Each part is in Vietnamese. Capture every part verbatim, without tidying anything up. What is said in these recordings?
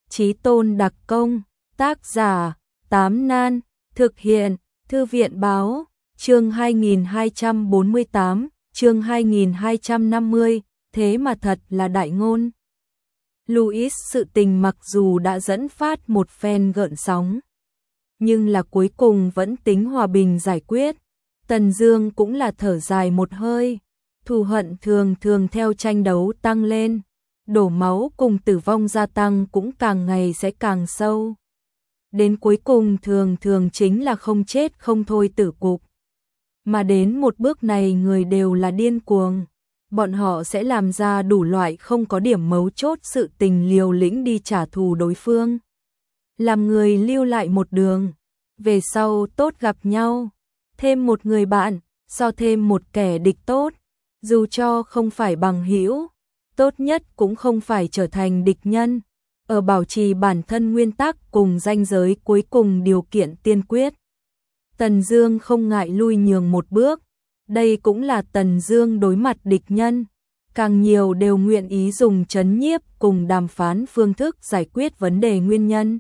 Chí Tôn đặc công, tác giả, Tám Nan, thực hiện, Thư viện báo, chương hai nghìn hai trăm bốn mươi tám, chương hai nghìn hai trăm năm mươi, thế mà thật là đại ngôn. Louis sự tình mặc dù đã dẫn phát một phen gợn sóng, nhưng là cuối cùng vẫn tính hòa bình giải quyết. Tần Dương cũng là thở dài một hơi, thù hận thường thường theo tranh đấu tăng lên, đổ máu cùng tử vong gia tăng cũng càng ngày sẽ càng sâu. Đến cuối cùng thường thường chính là không chết không thôi tử cục. Mà đến một bước này người đều là điên cuồng, bọn họ sẽ làm ra đủ loại không có điểm mấu chốt sự tình liều lĩnh đi trả thù đối phương. Làm người lưu lại một đường, về sau tốt gặp nhau, thêm một người bạn, so thêm một kẻ địch tốt, dù cho không phải bằng hữu, tốt nhất cũng không phải trở thành địch nhân, ở bảo trì bản thân nguyên tắc cùng ranh giới cuối cùng điều kiện tiên quyết. Tần Dương không ngại lui nhường một bước, đây cũng là Tần Dương đối mặt địch nhân, càng nhiều đều nguyện ý dùng trấn nhiếp cùng đàm phán phương thức giải quyết vấn đề nguyên nhân,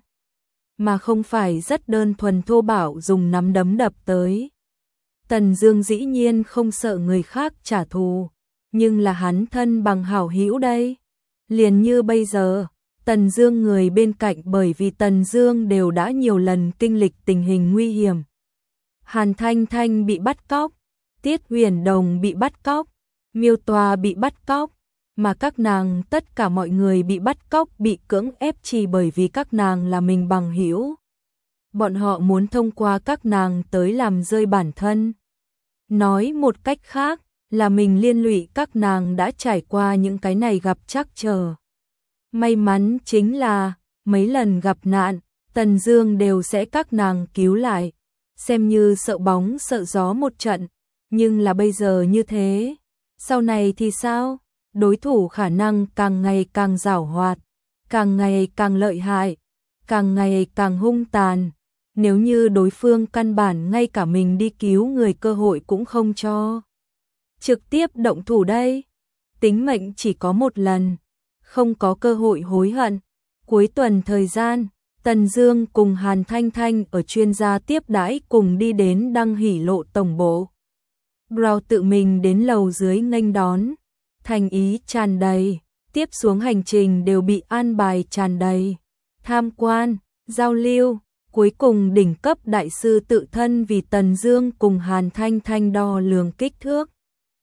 mà không phải rất đơn thuần thô bạo dùng nắm đấm đập tới. Tần Dương dĩ nhiên không sợ người khác trả thù, nhưng là hắn thân bằng hảo hữu đây. Liền như bây giờ, Tần Dương người bên cạnh bởi vì Tần Dương đều đã nhiều lần kinh lịch tình hình nguy hiểm. Hàn Thanh Thanh bị bắt cóc, Tiết Huyền Đồng bị bắt cóc, Miêu Tòa bị bắt cóc, mà các nàng tất cả mọi người bị bắt cóc bị cưỡng ép chỉ bởi vì các nàng là mình bằng hữu. Bọn họ muốn thông qua các nàng tới làm rơi bản thân. Nói một cách khác là mình liên lụy các nàng đã trải qua những cái này gặp trắc trở. May mắn chính là mấy lần gặp nạn, Tần Dương đều sẽ các nàng cứu lại, xem như sợ bóng sợ gió một trận, nhưng là bây giờ như thế, sau này thì sao? Đối thủ khả năng càng ngày càng giàu hoạt, càng ngày càng lợi hại, càng ngày càng hung tàn. Nếu như đối phương căn bản ngay cả mình đi cứu người cơ hội cũng không cho, trực tiếp động thủ đây. Tính mệnh chỉ có một lần, không có cơ hội hối hận. Cuối tuần thời gian, Tần Dương cùng Hàn Thanh Thanh ở chuyên gia tiếp đãi cùng đi đến Đăng Hỷ Lộ tổng bộ. Brown tự mình đến lầu dưới nghênh đón, thành ý tràn đầy, tiếp xuống hành trình đều bị an bài tràn đầy. Tham quan, giao lưu, cuối cùng đỉnh cấp đại sư tự thân vì Tần Dương cùng Hàn Thanh Thanh đo lường kích thước.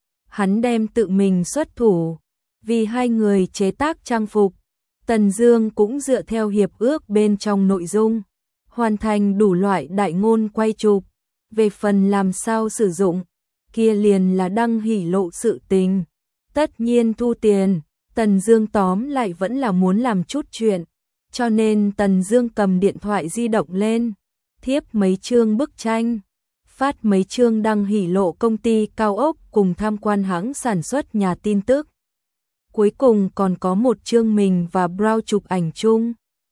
Hắn đem tự mình xuất thủ, vì hai người chế tác trang phục. Tần Dương cũng dựa theo hiệp ước bên trong nội dung, hoàn thành đủ loại đại ngôn quay chụp. Về phần làm sao sử dụng, kia liền là Đăng Hỷ Lộ sự tình. Tất nhiên thu tiền, Tần Dương tóm lại vẫn là muốn làm chút chuyện, cho nên Tần Dương cầm điện thoại di động lên, thiếp mấy chương bức tranh, phát mấy chương Đăng Hỷ Lộ công ty cao ốc cùng tham quan hãng sản xuất nhà tin tức. Cuối cùng còn có một chương mình và Brown chụp ảnh chung.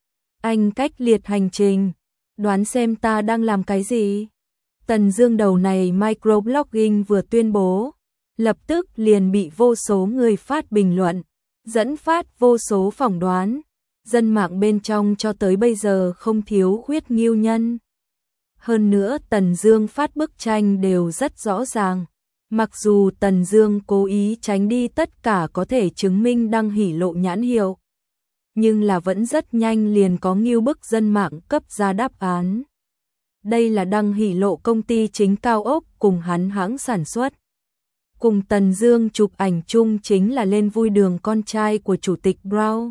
Anh cách liệt hành trình, đoán xem ta đang làm cái gì? Tần Dương đầu này microblogging vừa tuyên bố, lập tức liền bị vô số người phát bình luận, dẫn phát vô số phỏng đoán. Dân mạng bên trong cho tới bây giờ không thiếu khuyết nghiêu nhân. Hơn nữa Tần Dương phát bức tranh đều rất rõ ràng. Mặc dù Tần Dương cố ý tránh đi tất cả có thể chứng minh Đăng Hỷ Lộ nhãn hiệu, nhưng là vẫn rất nhanh liền có nghiêu bức dân mạng cấp ra đáp án. Đây là Đăng Hỷ Lộ công ty chính cao ốc cùng hắn hãng sản xuất. Cùng Tần Dương chụp ảnh chung chính là lên vui đường con trai của chủ tịch Brown.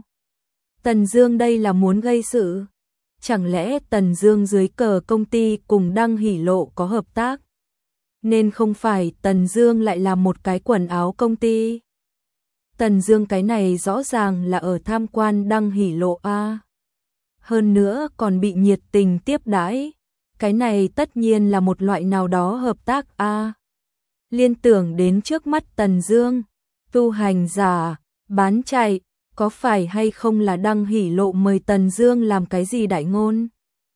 Tần Dương đây là muốn gây sự. Chẳng lẽ Tần Dương dưới cờ công ty cùng Đăng Hỷ Lộ có hợp tác? Nên không phải Tần Dương lại là một cái quần áo công ty. Tần Dương cái này rõ ràng là ở tham quan Đăng Hỷ Lộ a. Hơn nữa còn bị nhiệt tình tiếp đãi. Cái này tất nhiên là một loại nào đó hợp tác a. Liên tưởng đến trước mắt Tần Dương, tu hành giả, bán chạy, có phải hay không là Đăng Hỷ Lộ mời Tần Dương làm cái gì đại ngôn?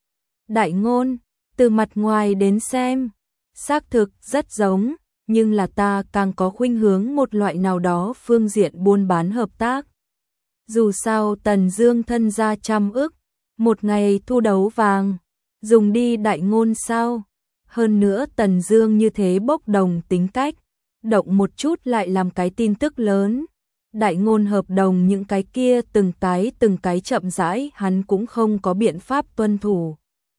Đại ngôn, từ mặt ngoài đến xem, xác thực rất giống, nhưng là ta càng có khuynh hướng một loại nào đó phương diện buôn bán hợp tác. Dù sao Tần Dương thân gia trăm ức, Một ngày thu đấu vàng, dùng đi đại ngôn sao? Hơn nữa Tần Dương như thế bốc đồng tính cách, động một chút lại làm cái tin tức lớn. Đại ngôn hợp đồng những cái kia từng cái từng cái chậm rãi hắn cũng không có biện pháp tuân thủ.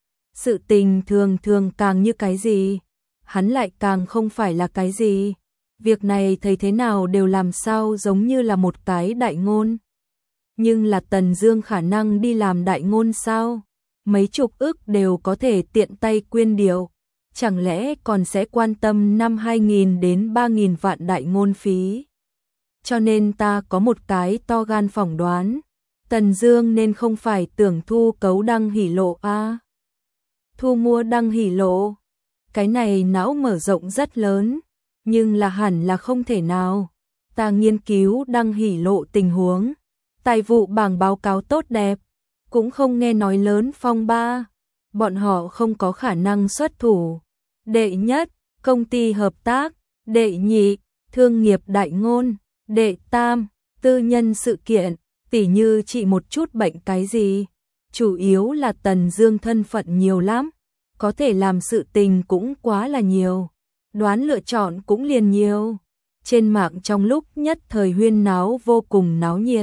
Sự tình thường thường càng như cái gì, hắn lại càng không phải là cái gì. Việc này thấy thế nào đều làm sao giống như là một cái đại ngôn. Nhưng là Tần Dương khả năng đi làm đại ngôn sao? Mấy chục ức đều có thể tiện tay quyên điều. Chẳng lẽ còn sẽ quan tâm năm hai nghìn đến ba nghìn vạn đại ngôn phí? Cho nên ta có một cái to gan phỏng đoán. Tần Dương nên không phải tưởng thu cấu đăng hỉ lộ a à? Thu mua đăng hỉ lộ. Cái này não mở rộng rất lớn. Nhưng là hẳn là không thể nào. Ta nghiên cứu đăng hỉ lộ tình huống. Tài vụ bảng báo cáo tốt đẹp. Cũng không nghe nói lớn phong ba. Bọn họ không có khả năng xuất thủ. Đệ nhất, công ty hợp tác. Đệ nhị, thương nghiệp đại ngôn. Đệ tam, tư nhân sự kiện. Tỉ như trị một chút bệnh cái gì. Chủ yếu là Tần Dương thân phận nhiều lắm. Có thể làm sự tình cũng quá là nhiều. Đoán lựa chọn cũng liền nhiều. Trên mạng trong lúc nhất thời huyên náo vô cùng náo nhiệt.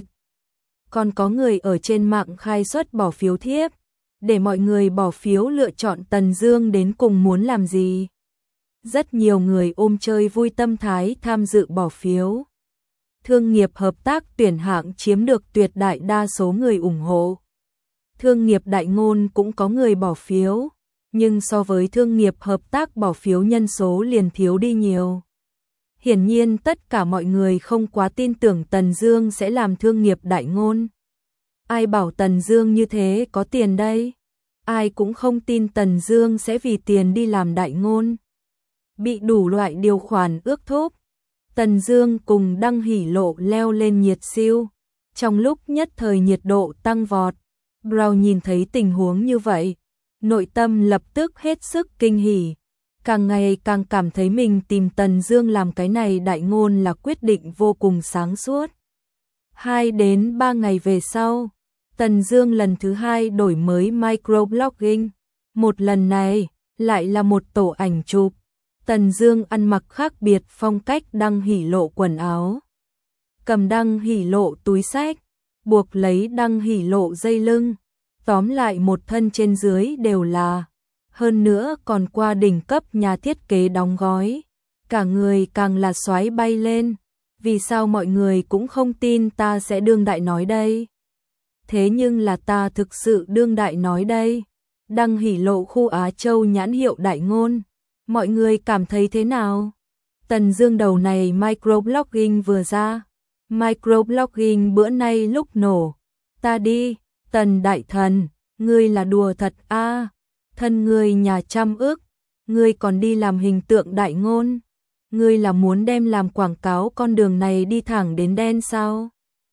Còn có người ở trên mạng khai xuất bỏ phiếu thiếp, để mọi người bỏ phiếu lựa chọn Tần Dương đến cùng muốn làm gì. Rất nhiều người ôm chơi vui tâm thái tham dự bỏ phiếu. Thương nghiệp hợp tác tuyển hạng chiếm được tuyệt đại đa số người ủng hộ. Thương nghiệp đại ngôn cũng có người bỏ phiếu, nhưng so với thương nghiệp hợp tác bỏ phiếu nhân số liền thiếu đi nhiều. Hiển nhiên tất cả mọi người không quá tin tưởng Tần Dương sẽ làm thương nghiệp đại ngôn. Ai bảo Tần Dương như thế có tiền đây? Ai cũng không tin Tần Dương sẽ vì tiền đi làm đại ngôn. Bị đủ loại điều khoản ước thúc, Tần Dương cùng đăng hỉ lộ leo lên nhiệt siêu. Trong lúc nhất thời nhiệt độ tăng vọt, Brown nhìn thấy tình huống như vậy, nội tâm lập tức hết sức kinh hỉ. Càng ngày càng cảm thấy mình tìm Tần Dương làm cái này đại ngôn là quyết định vô cùng sáng suốt. Hai đến ba ngày về sau, Tần Dương lần thứ hai đổi mới microblogging. Một lần này, lại là một tổ ảnh chụp. Tần Dương ăn mặc khác biệt phong cách đăng hỉ lộ quần áo. Cầm đăng hỉ lộ túi xách, buộc lấy đăng hỉ lộ dây lưng. Tóm lại một thân trên dưới đều là. Hơn nữa còn qua đỉnh cấp nhà thiết kế đóng gói. Cả người càng là xoáy bay lên. Vì sao mọi người cũng không tin ta sẽ đương đại nói đây? Thế nhưng là ta thực sự đương đại nói đây. Đăng hỉ lộ khu Á Châu nhãn hiệu đại ngôn. Mọi người cảm thấy thế nào? Tần Dương đầu này microblogging vừa ra. Microblogging bữa nay lúc nổ. Ta đi, Tần đại thần, ngươi là đùa thật a à? Thân ngươi nhà trăm ức, ngươi còn đi làm hình tượng đại ngôn. Ngươi là muốn đem làm quảng cáo con đường này đi thẳng đến đen sao?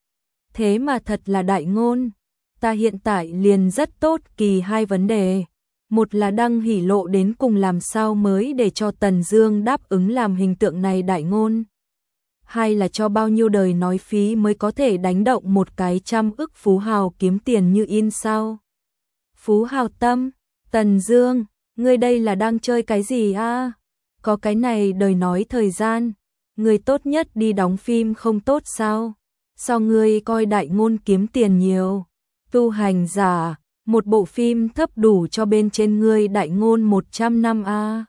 Thế mà thật là đại ngôn. Ta hiện tại liền rất tốt kỳ hai vấn đề. Một là đăng hỉ lộ đến cùng làm sao mới để cho Tần Dương đáp ứng làm hình tượng này đại ngôn. Hai là cho bao nhiêu đời nói phí mới có thể đánh động một cái trăm ức phú hào kiếm tiền như in sao? Phú hào tâm, Tần Dương, ngươi đây là đang chơi cái gì a? À? Có cái này đời nói thời gian, ngươi tốt nhất đi đóng phim không tốt sao? Sao ngươi coi đại ngôn kiếm tiền nhiều? Tu hành giả, một bộ phim thấp đủ cho bên trên ngươi đại ngôn một trăm năm a. À?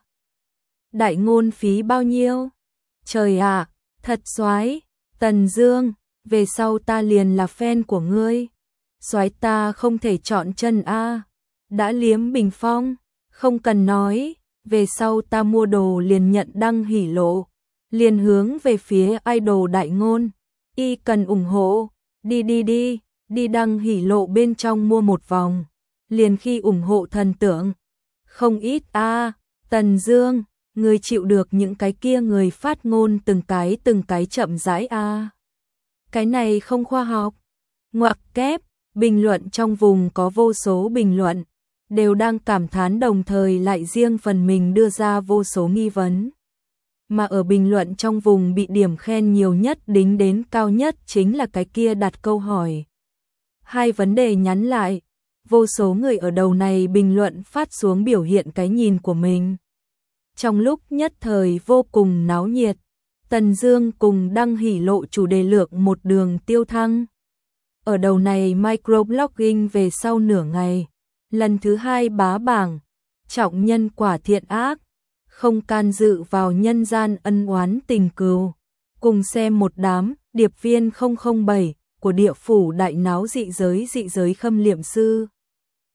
Đại ngôn phí bao nhiêu? Trời ạ, à, thật soái, Tần Dương, về sau ta liền là fan của ngươi. Soái ta không thể chọn chân a. À? Đã liếm bình phong, không cần nói, về sau ta mua đồ liền nhận đăng hỉ lộ, liền hướng về phía idol đại ngôn, y cần ủng hộ, đi đi đi, đi đăng hỉ lộ bên trong mua một vòng, liền khi ủng hộ thần tượng. Không ít a, à, Tần Dương, người chịu được những cái kia người phát ngôn từng cái từng cái chậm rãi a. À. Cái này không khoa học. Ngoặc kép, bình luận trong vùng có vô số bình luận đều đang cảm thán đồng thời lại riêng phần mình đưa ra vô số nghi vấn. Mà ở bình luận trong vùng bị điểm khen nhiều nhất đính đến cao nhất chính là cái kia đặt câu hỏi. Hai vấn đề nhắn lại, vô số người ở đầu này bình luận phát xuống biểu hiện cái nhìn của mình. Trong lúc nhất thời vô cùng náo nhiệt, Tần Dương cùng Đăng Hỷ lộ chủ đề lượng một đường tiêu thăng. Ở đầu này microblogging về sau nửa ngày, lần thứ hai bá bảng, trọng nhân quả thiện ác, không can dự vào nhân gian ân oán tình cừu. Cùng xem một đám điệp viên không không bảy của địa phủ đại náo dị giới dị giới khâm liệm sư.